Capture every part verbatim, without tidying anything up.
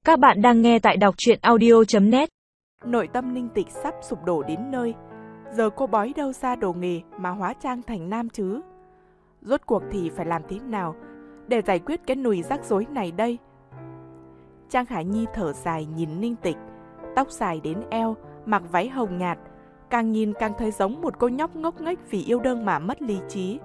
Các bạn đang nghe tại đọc truyện audio chấm net. Nội tâm Ninh Tịch sắp sụp đổ đến nơi. Giờ cô bói đâu ra đồ nghề mà hóa trang thành nam chứ? Rốt cuộc thì phải làm thế nào để giải quyết cái nùi rắc rối này đây? Trang Khả Nhi thở dài nhìn Ninh Tịch, tóc dài đến eo, mặc váy hồng nhạt, càng nhìn càng thấy giống một cô nhóc ngốc nghếch vì yêu đương mà mất lý trí.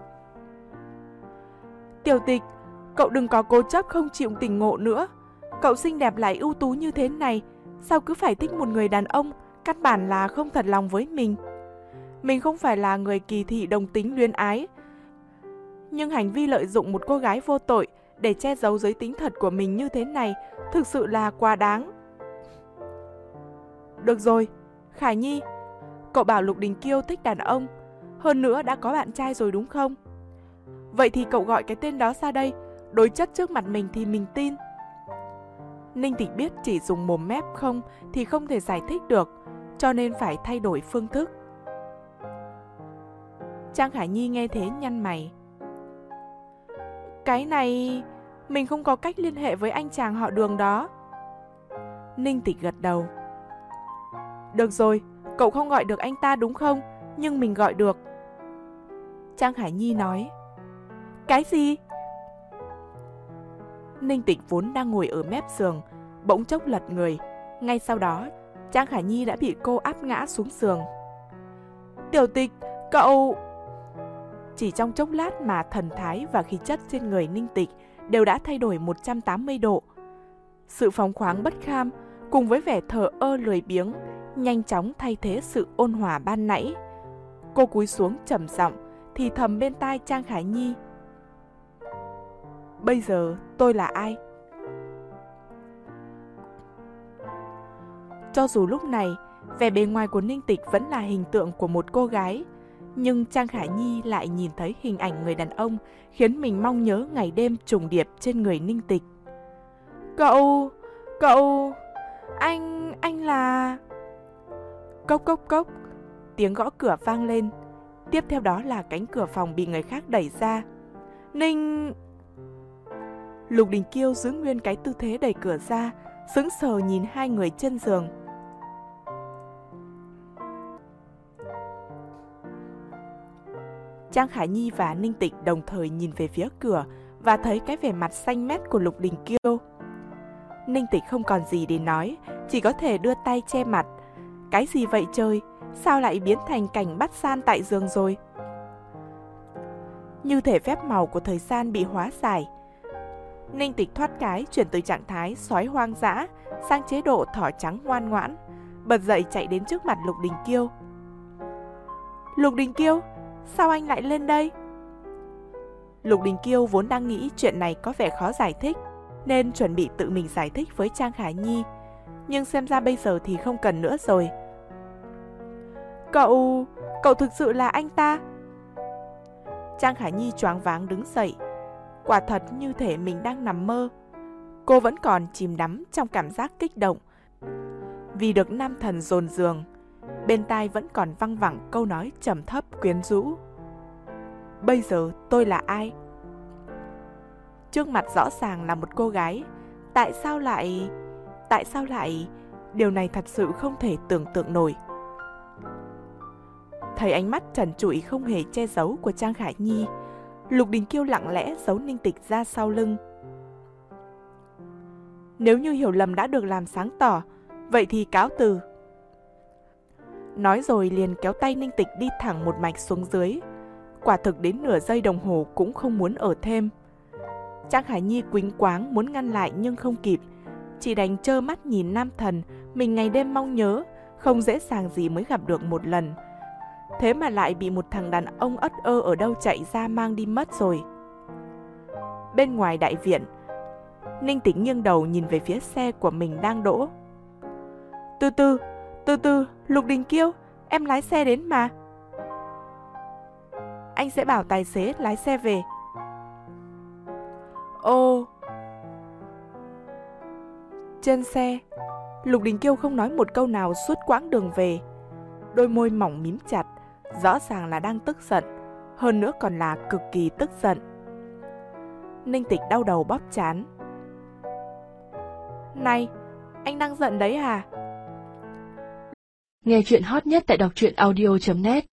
Tiểu Tịch, cậu đừng có cố chấp không chịu tình ngộ nữa. Cậu xinh đẹp lại ưu tú như thế này, sao cứ phải thích một người đàn ông căn bản là không thật lòng với mình? Mình không phải là người kỳ thị đồng tính luyến ái, nhưng hành vi lợi dụng một cô gái vô tội để che giấu giới tính thật của mình như thế này thực sự là quá đáng. Được rồi, Khả Nhi, cậu bảo Lục Đình Kiêu thích đàn ông, hơn nữa đã có bạn trai rồi đúng không? Vậy thì cậu gọi cái tên đó ra đây, đối chất trước mặt mình thì mình tin. Ninh Tịch biết chỉ dùng mồm mép không thì không thể giải thích được, cho nên phải thay đổi phương thức. Trang Khả Nhi nghe thế nhăn mày. Cái này, mình không có cách liên hệ với anh chàng họ Đường đó. Ninh Tịch gật đầu. Được rồi, cậu không gọi được anh ta đúng không? Nhưng mình gọi được. Trang Khả Nhi nói. Cái gì? Ninh Tịch vốn đang ngồi ở mép giường, bỗng chốc lật người. Ngay sau đó, Trang Khả Nhi đã bị cô áp ngã xuống giường. Tiểu Tịch, cậu... Chỉ trong chốc lát mà thần thái và khí chất trên người Ninh Tịch đều đã thay đổi một trăm tám mươi độ. Sự phóng khoáng bất kham cùng với vẻ thờ ơ lười biếng nhanh chóng thay thế sự ôn hòa ban nãy. Cô cúi xuống trầm giọng thì thầm bên tai Trang Khả Nhi. Bây giờ tôi là ai? Cho dù lúc này, vẻ bề ngoài của Ninh Tịch vẫn là hình tượng của một cô gái, nhưng Trang Khả Nhi lại nhìn thấy hình ảnh người đàn ông khiến mình mong nhớ ngày đêm trùng điệp trên người Ninh Tịch. Cậu... cậu... anh... anh là... Cốc cốc cốc, tiếng gõ cửa vang lên. Tiếp theo đó là cánh cửa phòng bị người khác đẩy ra. Ninh... Lục Đình Kiêu giữ nguyên cái tư thế đẩy cửa ra, sững sờ nhìn hai người trên giường. Trang Khả Nhi và Ninh Tịch đồng thời nhìn về phía cửa và thấy cái vẻ mặt xanh mét của Lục Đình Kiêu. Ninh Tịch không còn gì để nói, chỉ có thể đưa tay che mặt. Cái gì vậy trời? Sao lại biến thành cảnh bắt san tại giường rồi? Như thể phép màu của thời gian bị hóa giải, Ninh Tịch thoát cái chuyển từ trạng thái sói hoang dã sang chế độ thỏ trắng ngoan ngoãn, bật dậy chạy đến trước mặt Lục Đình Kiêu. Lục Đình Kiêu, sao anh lại lên đây? Lục Đình Kiêu vốn đang nghĩ chuyện này có vẻ khó giải thích, nên chuẩn bị tự mình giải thích với Trang Khả Nhi, nhưng xem ra bây giờ thì không cần nữa rồi. Cậu... cậu thực sự là anh ta? Trang Khả Nhi choáng váng đứng dậy. Quả thật như thể mình đang nằm mơ. Cô vẫn còn chìm đắm trong cảm giác kích động vì được nam thần dồn giường. Bên tai vẫn còn văng vẳng câu nói trầm thấp quyến rũ. Bây giờ tôi là ai? Trước mặt rõ ràng là một cô gái. Tại sao lại... Tại sao lại... Điều này thật sự không thể tưởng tượng nổi. Thấy ánh mắt trần trụi không hề che giấu của Trang Khả Nhi, Lục Đình Kiêu lặng lẽ giấu Ninh Tịch ra sau lưng. Nếu như hiểu lầm đã được làm sáng tỏ, vậy thì cáo từ. Nói rồi liền kéo tay Ninh Tịch đi thẳng một mạch xuống dưới. Quả thực đến nửa giây đồng hồ cũng không muốn ở thêm. Trang Khả Nhi quýnh quáng muốn ngăn lại nhưng không kịp, chỉ đành trơ mắt nhìn nam thần mình ngày đêm mong nhớ, không dễ dàng gì mới gặp được một lần. Thế mà lại bị một thằng đàn ông ất ơ ở đâu chạy ra mang đi mất rồi. Bên ngoài đại viện, Ninh Tịch nghiêng đầu nhìn về phía xe của mình đang đỗ. Từ từ, từ từ, Lục Đình Kiêu, em lái xe đến mà. Anh sẽ bảo tài xế lái xe về. Ô... Trên xe, Lục Đình Kiêu không nói một câu nào suốt quãng đường về. Đôi môi mỏng mím chặt, rõ ràng là đang tức giận, hơn nữa còn là cực kỳ tức giận. Ninh Tịch đau đầu bóp trán. Này, anh đang giận đấy à? Nghe chuyện hot nhất tại đọc truyện audio chấm net